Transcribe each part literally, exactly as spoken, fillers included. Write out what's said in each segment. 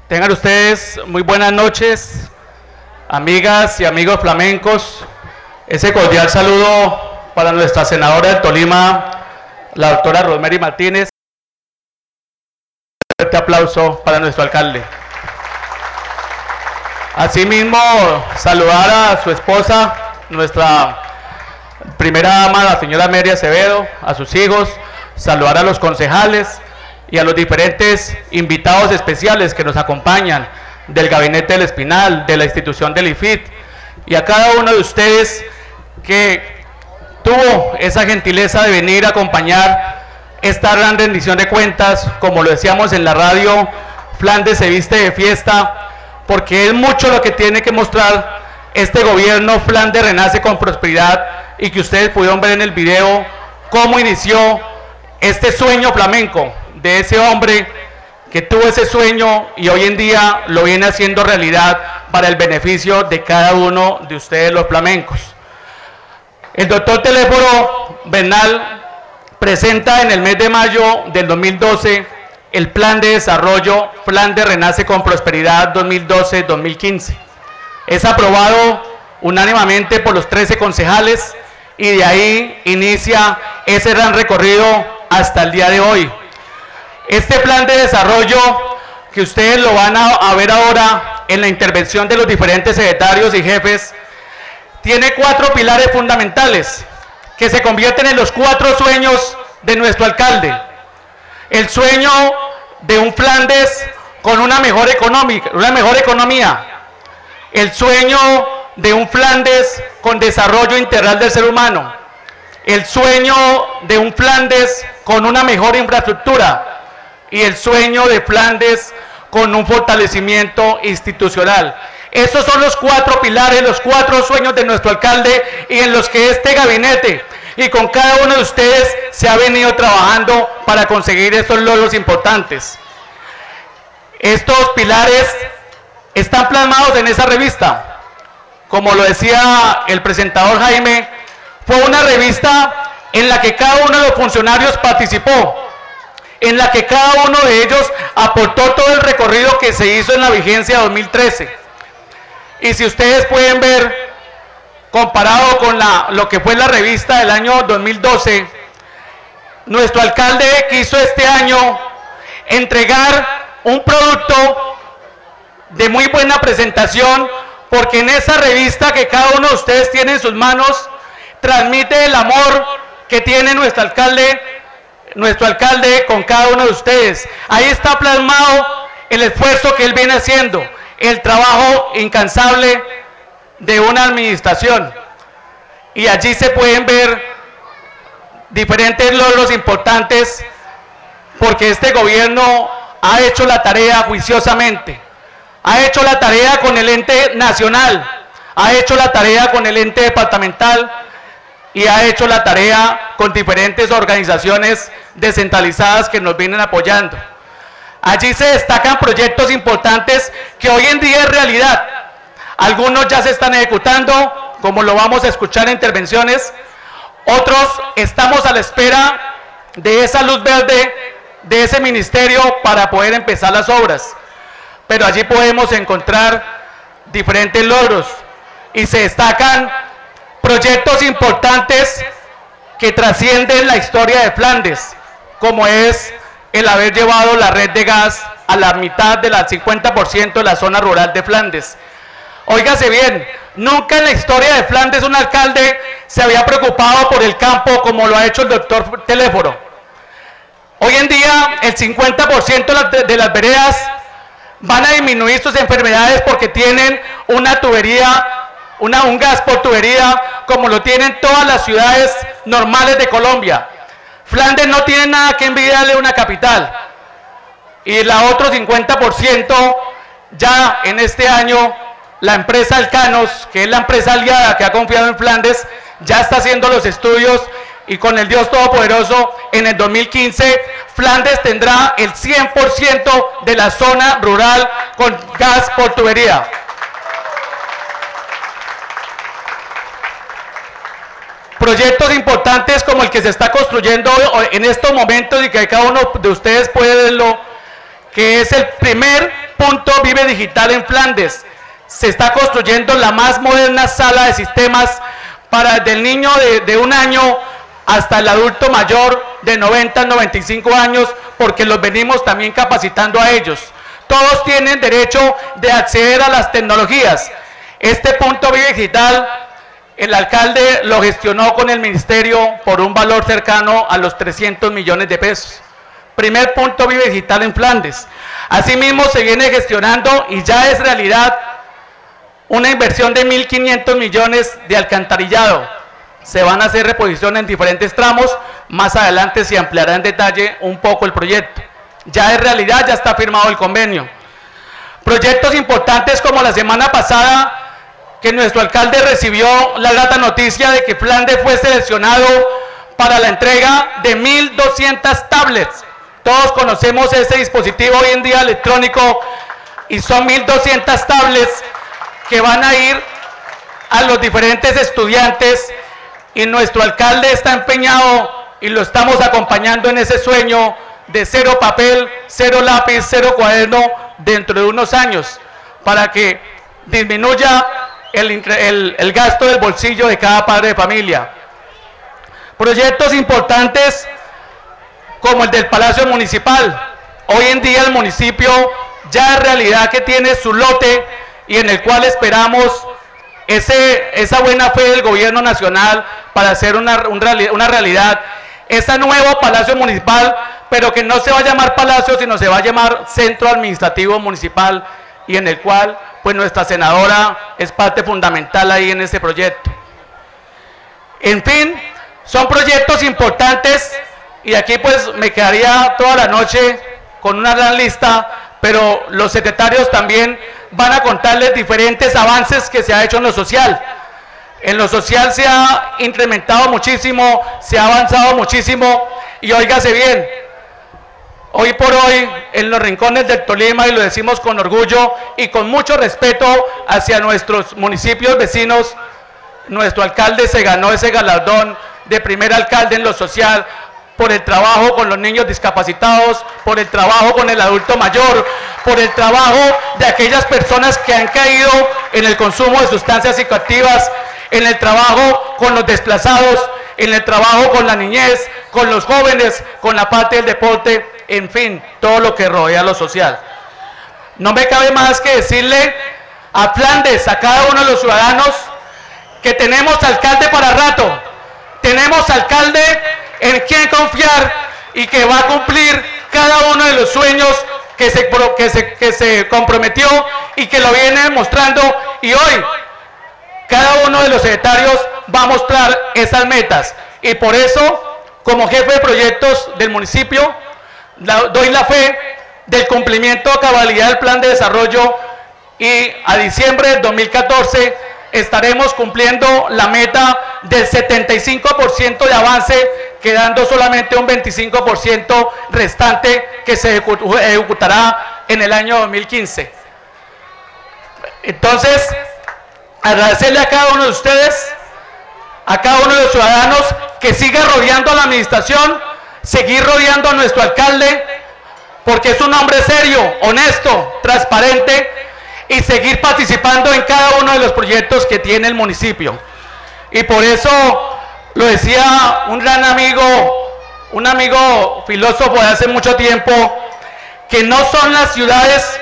Tengan ustedes muy buenas noches, amigas y amigos flamencos. Ese cordial saludo para nuestra senadora del Tolima, la doctora Rosemary Martínez. Un fuerte aplauso para nuestro alcalde. Asimismo, saludar a su esposa, nuestra primera dama, la señora Mary Acevedo, a sus hijos, saludar a los concejales y a los diferentes invitados especiales que nos acompañan del Gabinete del Espinal, de la institución del I F I T, y a cada uno de ustedes que tuvo esa gentileza de venir a acompañar esta gran rendición de cuentas. Como lo decíamos en la radio, Flandes se viste de fiesta, porque es mucho lo que tiene que mostrar este gobierno. Flandes renace con prosperidad, y que ustedes pudieron ver en el video cómo inició este sueño flamenco de ese hombre que tuvo ese sueño y hoy en día lo viene haciendo realidad para el beneficio de cada uno de ustedes los flamencos. El doctor Telésforo Bernal presenta en el mes de mayo del dos mil doce el Plan de Desarrollo Flandes Renace con Prosperidad dos mil doce dos mil quince. Es aprobado unánimemente por los trece concejales y de ahí inicia ese gran recorrido hasta el día de hoy. Este plan de desarrollo, que ustedes lo van a, a ver ahora en la intervención de los diferentes secretarios y jefes, tiene cuatro pilares fundamentales que se convierten en los cuatro sueños de nuestro alcalde. El sueño de un Flandes con una mejor económica, una mejor economía. El sueño de un Flandes con desarrollo integral del ser humano. El sueño de un Flandes con una mejor infraestructura. Y el sueño de Flandes con un fortalecimiento institucional. Esos son los cuatro pilares, los cuatro sueños de nuestro alcalde, y en los que este gabinete y con cada uno de ustedes se ha venido trabajando para conseguir estos logros importantes. Estos pilares están plasmados en esa revista. Como lo decía el presentador Jaime, fue una revista en la que cada uno de los funcionarios participó, en la que cada uno de ellos aportó todo el recorrido que se hizo en la vigencia dos mil trece. Y si ustedes pueden ver, comparado con la, lo que fue la revista del año dos mil doce, nuestro alcalde quiso este año entregar un producto de muy buena presentación, porque en esa revista que cada uno de ustedes tiene en sus manos, transmite el amor que tiene nuestro alcalde nuestro alcalde con cada uno de ustedes. Ahí está plasmado el esfuerzo que él viene haciendo, el trabajo incansable de una administración, y allí se pueden ver diferentes logros importantes, porque este gobierno ha hecho la tarea juiciosamente, ha hecho la tarea con el ente nacional, ha hecho la tarea con el ente departamental y ha hecho la tarea con diferentes organizaciones descentralizadas que nos vienen apoyando. Allí se destacan proyectos importantes que hoy en día es realidad. Algunos ya se están ejecutando, como lo vamos a escuchar en intervenciones. Otros estamos a la espera de esa luz verde, de ese ministerio, para poder empezar las obras. Pero allí podemos encontrar diferentes logros y se destacan proyectos importantes que trascienden la historia de Flandes, como es el haber llevado la red de gas a la mitad del cincuenta por ciento de la zona rural de Flandes. Óigase bien, nunca en la historia de Flandes un alcalde se había preocupado por el campo como lo ha hecho el doctor Telésforo. Hoy en día el cincuenta por ciento de las veredas van a disminuir sus enfermedades porque tienen una tubería, una, un gas por tubería, como lo tienen todas las ciudades normales de Colombia. Flandes no tiene nada que envidiarle a una capital. Y el otro cincuenta por ciento, ya en este año, la empresa Alcanos, que es la empresa aliada que ha confiado en Flandes, ya está haciendo los estudios, y con el Dios Todopoderoso, en el dos mil quince, Flandes tendrá el cien por ciento de la zona rural con gas por tubería. Proyectos importantes como el que se está construyendo en estos momentos y que cada uno de ustedes puede verlo, que es el primer punto Vive Digital en Flandes. Se está construyendo la más moderna sala de sistemas para desde el niño de, de un año hasta el adulto mayor de noventa a noventa y cinco años, porque los venimos también capacitando a ellos. Todos tienen derecho de acceder a las tecnologías. Este punto Vive Digital, el alcalde lo gestionó con el ministerio por un valor cercano a los trescientos millones de pesos. Primer punto Vive Digital en Flandes. Asimismo se viene gestionando y ya es realidad una inversión de mil quinientos millones de alcantarillado. Se van a hacer reposiciones en diferentes tramos. Más adelante se ampliará en detalle un poco el proyecto. Ya es realidad, ya está firmado el convenio. Proyectos importantes como la semana pasada, que nuestro alcalde recibió la grata noticia de que Flandes fue seleccionado para la entrega de mil doscientas tablets. Todos conocemos ese dispositivo hoy en día electrónico y son mil doscientas tablets que van a ir a los diferentes estudiantes, y nuestro alcalde está empeñado y lo estamos acompañando en ese sueño de cero papel, cero lápiz, cero cuaderno dentro de unos años, para que disminuya el, el, el gasto del bolsillo de cada padre de familia. Proyectos importantes como el del Palacio Municipal. Hoy en día el municipio ya es realidad que tiene su lote y en el cual esperamos ese, esa buena fe del gobierno nacional para hacer una, un, una realidad ese nuevo Palacio Municipal, pero que no se va a llamar Palacio, sino se va a llamar Centro Administrativo Municipal, y en el cual pues nuestra senadora es parte fundamental ahí en ese proyecto. En fin, son proyectos importantes y aquí pues me quedaría toda la noche con una gran lista, pero los secretarios también van a contarles diferentes avances que se ha hecho en lo social. En lo social se ha incrementado muchísimo, se ha avanzado muchísimo, y óigase bien, hoy por hoy en los rincones del Tolima, y lo decimos con orgullo y con mucho respeto hacia nuestros municipios vecinos, nuestro alcalde se ganó ese galardón de primer alcalde en lo social por el trabajo con los niños discapacitados, por el trabajo con el adulto mayor, por el trabajo de aquellas personas que han caído en el consumo de sustancias psicoactivas, en el trabajo con los desplazados, en el trabajo con la niñez, con los jóvenes, con la parte del deporte, en fin, todo lo que rodea lo social. No me cabe más que decirle a Flandes, a cada uno de los ciudadanos, que tenemos alcalde para rato, tenemos alcalde en quien confiar y que va a cumplir cada uno de los sueños que se, que se, que se comprometió y que lo viene demostrando, y hoy cada uno de los secretarios va a mostrar esas metas, y por eso, como jefe de proyectos del municipio, la, doy la fe del cumplimiento a cabalidad del plan de desarrollo, y a diciembre del dos mil catorce estaremos cumpliendo la meta del setenta y cinco por ciento de avance, quedando solamente un veinticinco por ciento restante que se ejecutará en el año dos mil quince. Entonces, agradecerle a cada uno de ustedes, a cada uno de los ciudadanos, que siga rodeando a la administración, seguir rodeando a nuestro alcalde, porque es un hombre serio, honesto, transparente, y seguir participando en cada uno de los proyectos que tiene el municipio. Y por eso, lo decía un gran amigo, un amigo filósofo de hace mucho tiempo, que no son las ciudades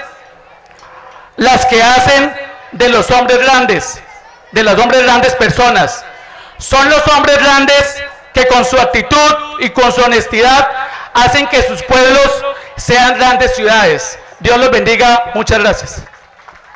las que hacen de los hombres grandes, de los hombres grandes personas, son los hombres grandes que con su actitud y con su honestidad hacen que sus pueblos sean grandes ciudades. Dios los bendiga, muchas gracias.